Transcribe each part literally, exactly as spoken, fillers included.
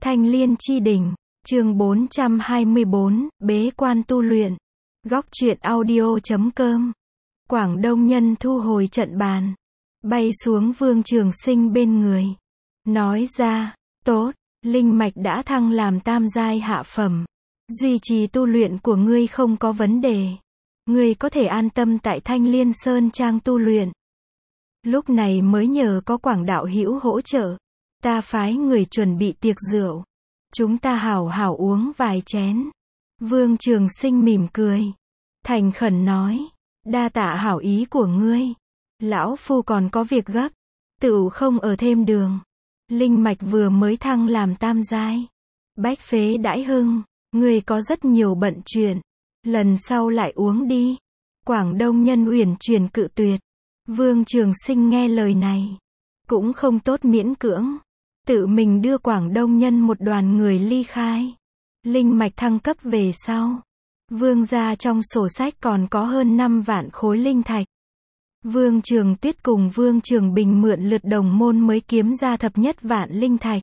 Thanh Liên Chi Đỉnh, chương bốn trăm hai mươi bốn, bế quan tu luyện. Góc truyện audio chấm com. Quảng Đông Nhân thu hồi trận bàn, bay xuống Vương Trường Sinh bên người. Nói ra, tốt, linh mạch đã thăng làm tam giai hạ phẩm. Duy trì tu luyện của ngươi không có vấn đề. Ngươi có thể an tâm tại Thanh Liên Sơn Trang tu luyện. Lúc này mới nhờ có Quảng đạo hữu hỗ trợ. Ta phái người chuẩn bị tiệc rượu. Chúng ta hảo hảo uống vài chén. Vương Trường Sinh mỉm cười. Thành khẩn nói. Đa tạ hảo ý của ngươi. Lão Phu còn có việc gấp. Tựu không ở thêm đường. Linh mạch vừa mới thăng làm tam giai. Bách phế đãi hưng. Ngươi có rất nhiều bận chuyện. Lần sau lại uống đi. Quảng Đông Nhân uyển chuyển cự tuyệt. Vương Trường Sinh nghe lời này. Cũng không tốt miễn cưỡng. Tự mình đưa Quảng Đông Nhân một đoàn người ly khai. Linh mạch thăng cấp về sau. Vương gia trong sổ sách còn có hơn năm vạn khối linh thạch. Vương Trường Tuyết cùng Vương Trường Bình mượn lượt đồng môn mới kiếm ra thập nhất vạn linh thạch.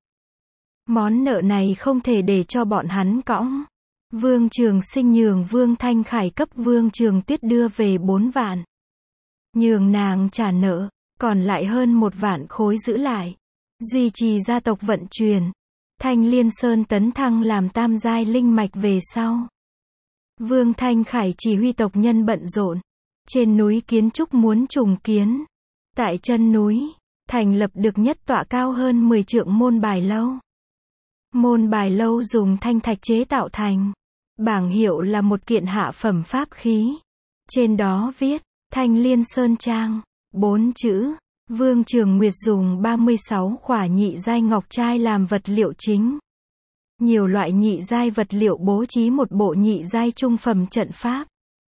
Món nợ này không thể để cho bọn hắn cõng. Vương Trường Sinh nhường Vương Thanh Khải cấp Vương Trường Tuyết đưa về bốn vạn. Nhường nàng trả nợ, còn lại hơn một vạn khối giữ lại. Duy trì gia tộc vận chuyển. Thanh Liên Sơn tấn thăng làm tam giai linh mạch về sau. Vương Thanh Khải chỉ huy tộc nhân bận rộn. Trên núi kiến trúc muốn trùng kiến. Tại chân núi, thành lập được nhất tọa cao hơn mười trượng môn bài lâu. Môn bài lâu dùng thanh thạch chế tạo thành. Bảng hiệu là một kiện hạ phẩm pháp khí. Trên đó viết, Thanh Liên Sơn Trang, bốn chữ. Vương Trường Nguyệt dùng ba mươi sáu khỏa nhị giai ngọc trai làm vật liệu chính. Nhiều loại nhị giai vật liệu bố trí một bộ nhị giai trung phẩm trận pháp.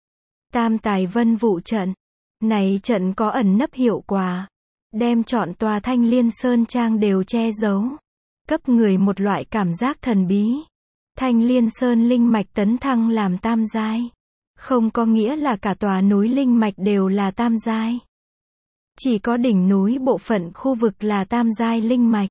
Tam tài vân vụ trận. Này trận có ẩn nấp hiệu quả. Đem trọn tòa Thanh Liên Sơn Trang đều che giấu. Cấp người một loại cảm giác thần bí. Thanh Liên Sơn linh mạch tấn thăng làm tam giai. Không có nghĩa là cả tòa núi linh mạch đều là tam giai. Chỉ có đỉnh núi bộ phận khu vực là tam giai linh mạch.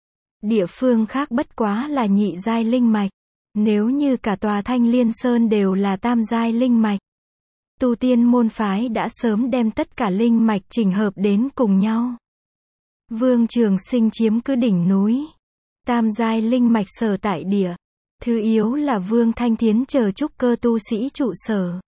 Địa phương khác bất quá là nhị giai linh mạch. Nếu như cả tòa Thanh Liên Sơn đều là tam giai linh mạch. Tu tiên môn phái đã sớm đem tất cả linh mạch chỉnh hợp đến cùng nhau. Vương Trường Sinh chiếm cứ đỉnh núi. Tam giai linh mạch sở tại địa. Thứ yếu là Vương Thanh Thiến chờ trúc cơ tu sĩ trụ sở.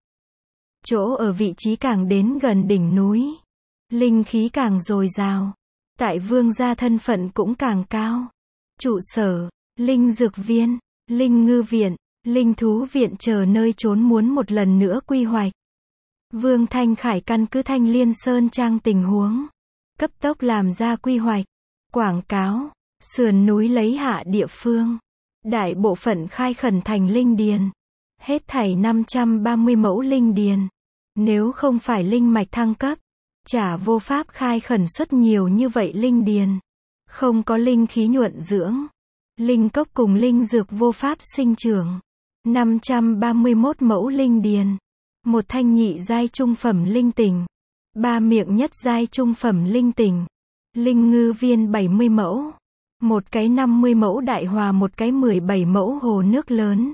Chỗ ở vị trí càng đến gần đỉnh núi. Linh khí càng dồi dào. Tại vương gia thân phận cũng càng cao. Trụ sở, linh dược viên, linh ngư viện, linh thú viện chờ nơi trốn muốn một lần nữa quy hoạch. Vương Thanh Khải căn cứ Thanh Liên Sơn Trang tình huống. Cấp tốc làm ra quy hoạch. Quảng cáo, sườn núi lấy hạ địa phương. Đại bộ phận khai khẩn thành linh điền. Hết thảy năm trăm ba mươi mẫu linh điền. Nếu không phải linh mạch thăng cấp. Chả vô pháp khai khẩn xuất nhiều như vậy linh điền. Không có linh khí nhuận dưỡng. Linh cốc cùng linh dược vô pháp sinh trưởng. năm trăm ba mươi mốt mẫu linh điền. Một thanh nhị giai trung phẩm linh tỉnh. Ba miệng nhất giai trung phẩm linh tỉnh. Linh ngư viên bảy mươi mẫu. Một cái năm mươi mẫu đại hòa, một cái mười bảy mẫu hồ nước lớn.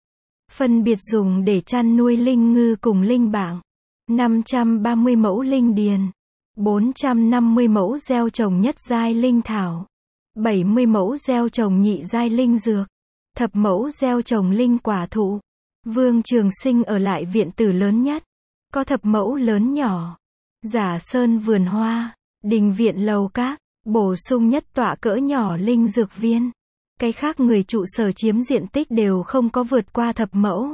Phân biệt dùng để chăn nuôi linh ngư cùng linh bảng. năm trăm ba mươi mẫu linh điền. bốn trăm năm mươi mẫu gieo trồng nhất giai linh thảo. bảy mươi mẫu gieo trồng nhị giai linh dược. Thập mẫu gieo trồng linh quả thụ. Vương Trường Sinh ở lại viện tử lớn nhất. Có thập mẫu lớn nhỏ. Giả sơn vườn hoa. Đình viện lầu các. Bổ sung nhất tọa cỡ nhỏ linh dược viên. Cái khác người trụ sở chiếm diện tích đều không có vượt qua thập mẫu.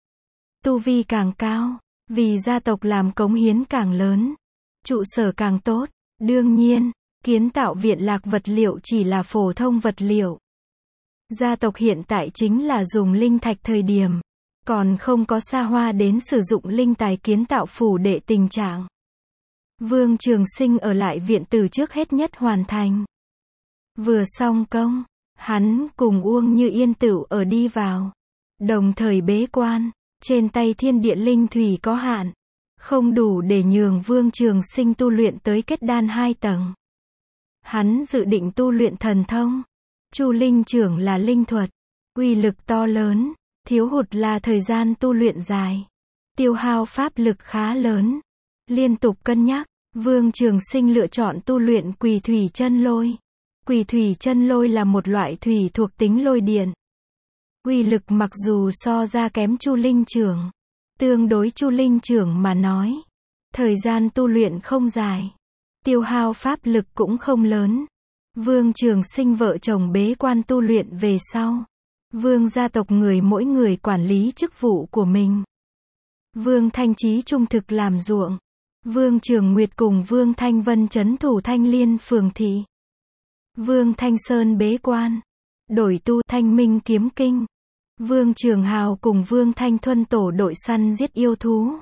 Tu vi càng cao. Vì gia tộc làm cống hiến càng lớn. Trụ sở càng tốt. Đương nhiên, kiến tạo viện lạc vật liệu chỉ là phổ thông vật liệu. Gia tộc hiện tại chính là dùng linh thạch thời điểm. Còn không có xa hoa đến sử dụng linh tài kiến tạo phủ đệ tình trạng. Vương Trường Sinh ở lại viện từ trước hết nhất hoàn thành. Vừa xong công, hắn cùng Uông Như Yên tựu ở đi vào. Đồng thời bế quan. Trên tay thiên địa linh thủy có hạn. Không đủ để nhường Vương Trường Sinh tu luyện tới kết đan hai tầng. Hắn dự định tu luyện thần thông. Chu linh trưởng là linh thuật, uy lực to lớn, thiếu hụt là thời gian tu luyện dài, tiêu hao pháp lực khá lớn. Liên tục cân nhắc, Vương Trường Sinh lựa chọn tu luyện Quỳ Thủy Chân Lôi. Quỳ Thủy Chân Lôi là một loại thủy thuộc tính lôi điện. Uy lực mặc dù so ra kém Chu linh trưởng, tương đối Chu linh trưởng mà nói, thời gian tu luyện không dài, tiêu hao pháp lực cũng không lớn. Vương Trường Sinh vợ chồng bế quan tu luyện về sau, Vương gia tộc người mỗi người quản lý chức vụ của mình. Vương Thanh Chí trung thực làm ruộng, Vương Trường Nguyệt cùng Vương Thanh Vân trấn thủ Thanh Liên phường thị. Vương Thanh Sơn bế quan, đổi tu Thanh Minh kiếm kinh. Vương Trường Hào cùng Vương Thanh Thuân tổ đội săn giết yêu thú.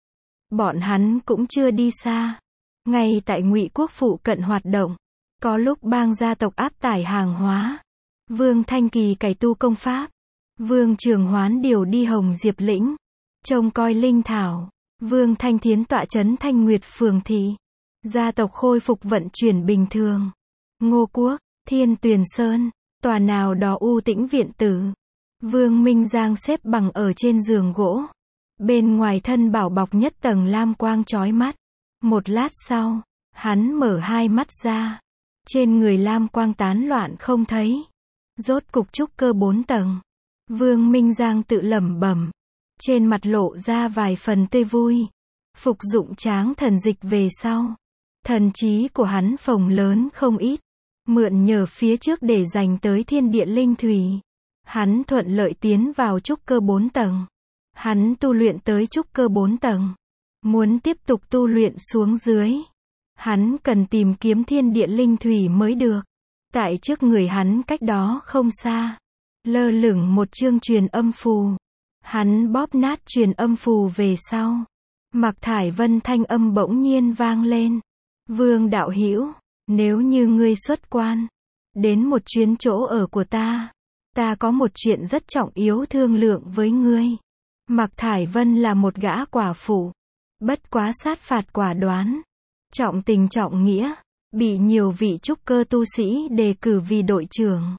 Bọn hắn cũng chưa đi xa, ngay tại Ngụy Quốc phụ cận hoạt động. Có lúc bang gia tộc áp tải hàng hóa, Vương Thanh Kỳ cải tu công pháp, Vương Trường Hoán điều đi Hồng Diệp lĩnh, trông coi linh thảo. Vương Thanh Thiến tọa trấn Thanh Nguyệt phường thị, gia tộc khôi phục vận chuyển bình thường. Ngô Quốc, Thiên Tuyền Sơn, tòa nào đó u tĩnh viện tử. Vương Minh Giang xếp bằng ở trên giường gỗ, bên ngoài thân bảo bọc nhất tầng lam quang chói mắt. Một lát sau, hắn mở hai mắt ra, trên người lam quang tán loạn không thấy. Rốt cục trúc cơ bốn tầng. Vương Minh Giang tự lẩm bẩm, trên mặt lộ ra vài phần tươi vui. Phục dụng tráng thần dịch về sau, thần trí của hắn phồng lớn không ít, mượn nhờ phía trước để dành tới thiên địa linh thủy. Hắn thuận lợi tiến vào trúc cơ bốn tầng. Hắn tu luyện tới trúc cơ bốn tầng, muốn tiếp tục tu luyện xuống dưới, hắn cần tìm kiếm thiên địa linh thủy mới được. Tại trước người hắn cách đó không xa, lơ lửng một chương truyền âm phù. Hắn bóp nát truyền âm phù về sau, Mạc Thải Vân thanh âm bỗng nhiên vang lên. Vương đạo hữu, nếu như ngươi xuất quan, đến một chuyến chỗ ở của ta, ta có một chuyện rất trọng yếu thương lượng với ngươi. Mạc Thải Vân là một gã quả phụ, bất quá sát phạt quả đoán, trọng tình trọng nghĩa, bị nhiều vị trúc cơ tu sĩ đề cử vì đội trưởng.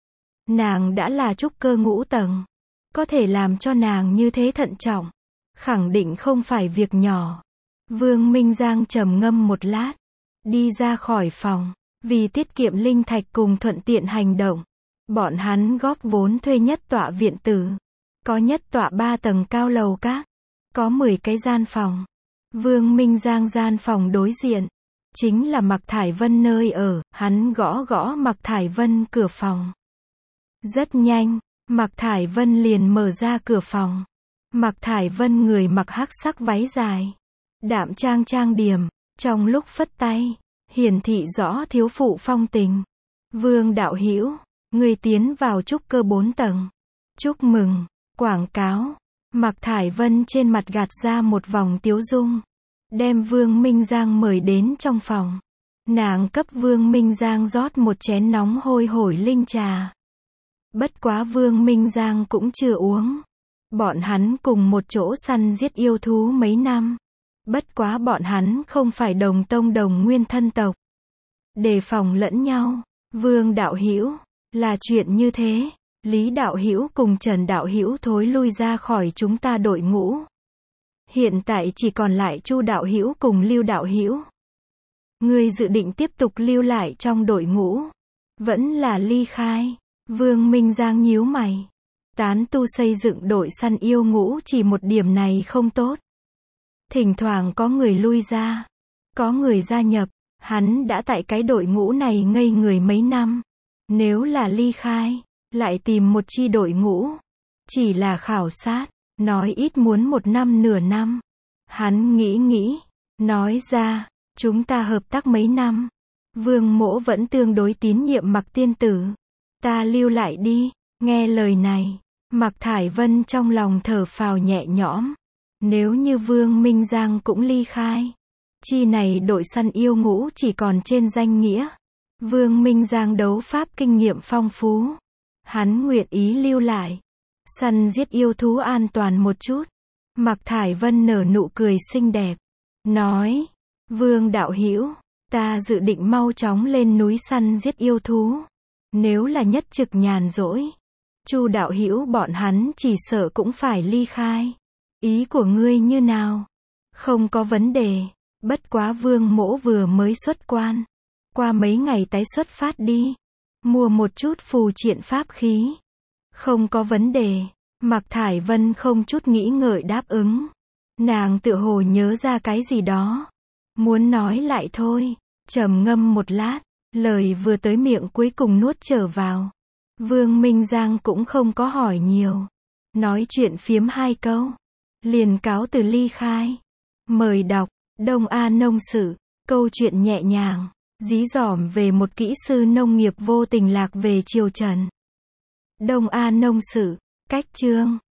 Nàng đã là trúc cơ ngũ tầng, có thể làm cho nàng như thế thận trọng, khẳng định không phải việc nhỏ. Vương Minh Giang trầm ngâm một lát, đi ra khỏi phòng, vì tiết kiệm linh thạch cùng thuận tiện hành động, bọn hắn góp vốn thuê nhất tọa viện tử, có nhất tọa ba tầng cao lầu các, có mười cái gian phòng. Vương Minh Giang gian phòng đối diện, chính là Mạc Thải Vân nơi ở. Hắn gõ gõ Mạc Thải Vân cửa phòng. Rất nhanh, Mạc Thải Vân liền mở ra cửa phòng. Mạc Thải Vân người mặc hắc sắc váy dài, đạm trang trang điểm, trong lúc phất tay, hiển thị rõ thiếu phụ phong tình. Vương đạo hữu, người tiến vào trúc cơ bốn tầng. Chúc mừng. Quảng cáo. Mạc Thải Vân trên mặt gạt ra một vòng tiếu dung, đem Vương Minh Giang mời đến trong phòng. Nàng cấp Vương Minh Giang rót một chén nóng hôi hổi linh trà. Bất quá Vương Minh Giang cũng chưa uống. Bọn hắn cùng một chỗ săn giết yêu thú mấy năm. Bất quá bọn hắn không phải đồng tông đồng nguyên thân tộc, đề phòng lẫn nhau. Vương đạo hữu, là chuyện như thế, Lý đạo hữu cùng Trần đạo hữu thối lui ra khỏi chúng ta đội ngũ. Hiện tại chỉ còn lại Chu đạo hữu cùng Lưu đạo hữu. Ngươi dự định tiếp tục lưu lại trong đội ngũ, vẫn là ly khai? Vương Minh Giang nhíu mày. Tán tu xây dựng đội săn yêu ngũ chỉ một điểm này không tốt. Thỉnh thoảng có người lui ra, có người gia nhập. Hắn đã tại cái đội ngũ này ngây người mấy năm. Nếu là ly khai, lại tìm một chi đội ngũ, chỉ là khảo sát, nói ít muốn một năm nửa năm. Hắn nghĩ nghĩ, nói ra, chúng ta hợp tác mấy năm. Vương Mỗ vẫn tương đối tín nhiệm Mạc tiên tử. Ta lưu lại đi. Nghe lời này, Mạc Thải Vân trong lòng thở phào nhẹ nhõm. Nếu như Vương Minh Giang cũng ly khai, chi này đội săn yêu ngũ chỉ còn trên danh nghĩa. Vương Minh Giang đấu pháp kinh nghiệm phong phú, hắn nguyện ý lưu lại, săn giết yêu thú an toàn một chút. Mạc Thải Vân nở nụ cười xinh đẹp, nói, Vương đạo hữu, ta dự định mau chóng lên núi săn giết yêu thú. Nếu là nhất trực nhàn rỗi, Chu đạo hữu bọn hắn chỉ sợ cũng phải ly khai. Ý của ngươi như nào? Không có vấn đề, bất quá Vương Mỗ vừa mới xuất quan, qua mấy ngày tái xuất phát đi, mua một chút phù triện pháp khí. Không có vấn đề, Mạc Thải Vân không chút nghĩ ngợi đáp ứng. Nàng tựa hồ nhớ ra cái gì đó, muốn nói lại thôi, trầm ngâm một lát, lời vừa tới miệng cuối cùng nuốt trở vào. Vương Minh Giang cũng không có hỏi nhiều, nói chuyện phiếm hai câu, liền cáo từ ly khai. Mời đọc, Đông A Nông Sự, câu chuyện nhẹ nhàng, dí dỏm về một kỹ sư nông nghiệp vô tình lạc về triều Trần. Đông A Nông Sự, cách chương